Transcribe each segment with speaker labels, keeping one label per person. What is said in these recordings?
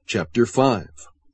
Speaker 1: Chapter 5.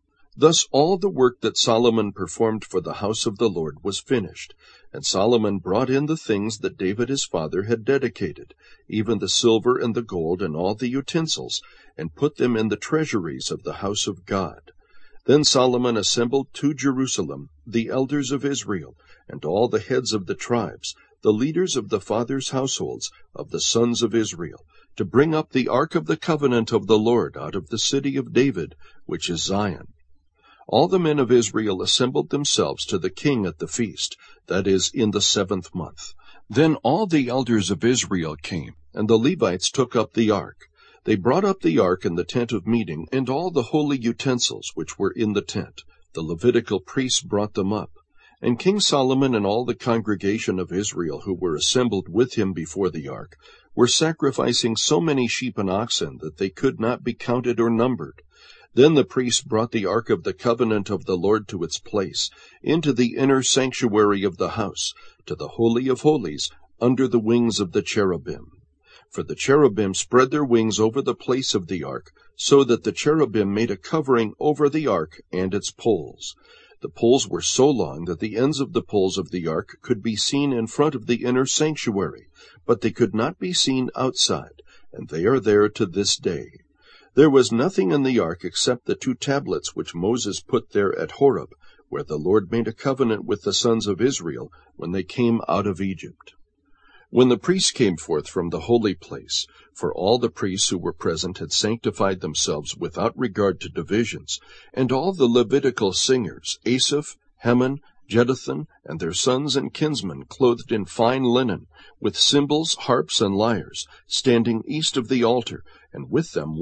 Speaker 1: Thus all the work that Solomon performed for the house of the Lord was finished, and Solomon brought in the things that David his father had dedicated, even the silver and the gold and all the utensils, and put them in the treasuries of the house of God. Then Solomon assembled to Jerusalem the elders of Israel, and all the heads of the tribes, the leaders of the fathers' households of the sons of Israel, to bring up the ark of the covenant of the Lord out of the city of David, which is Zion. All the men of Israel assembled themselves to the king at the feast, that is, in the 7th month. Then all the elders of Israel came, and the Levites took up the ark. They brought up the ark in the tent of meeting, and all the holy utensils which were in the tent. The Levitical priests brought them up. And King Solomon and all the congregation of Israel who were assembled with him before the ark were sacrificing so many sheep and oxen that they could not be counted or numbered. Then the priests brought the ark of the covenant of the Lord to its place, into the inner sanctuary of the house, to the Holy of Holies, under the wings of the cherubim. For the cherubim spread their wings over the place of the ark, so that the cherubim made a covering over the ark and its poles. The poles were so long that the ends of the poles of the ark could be seen in front of the inner sanctuary, but they could not be seen outside, and they are there to this day. There was nothing in the ark except the 2 tablets which Moses put there at Horeb, where the Lord made a covenant with the sons of Israel when they came out of Egypt. When the priests came forth from the holy place, for all the priests who were present had sanctified themselves without regard to divisions, and all the Levitical singers, Asaph, Heman, Jeduthun, and their sons and kinsmen, clothed in fine linen, with cymbals, harps, and lyres, standing east of the altar, and with them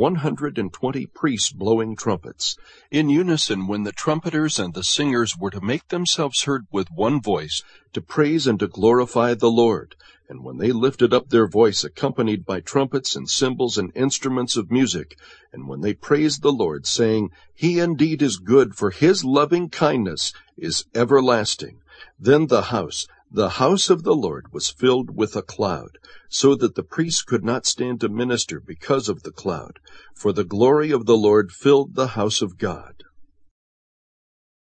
Speaker 1: 120 priests blowing trumpets, in unison when the trumpeters and the singers were to make themselves heard with one voice, to praise and to glorify the Lord. And when they lifted up their voice, accompanied by trumpets and cymbals and instruments of music, and when they praised the Lord, saying, He indeed is good, for his loving kindness is everlasting, then the house of the Lord was filled with a cloud, so that the priests could not stand to minister because of the cloud, for the glory of the Lord filled the house of God.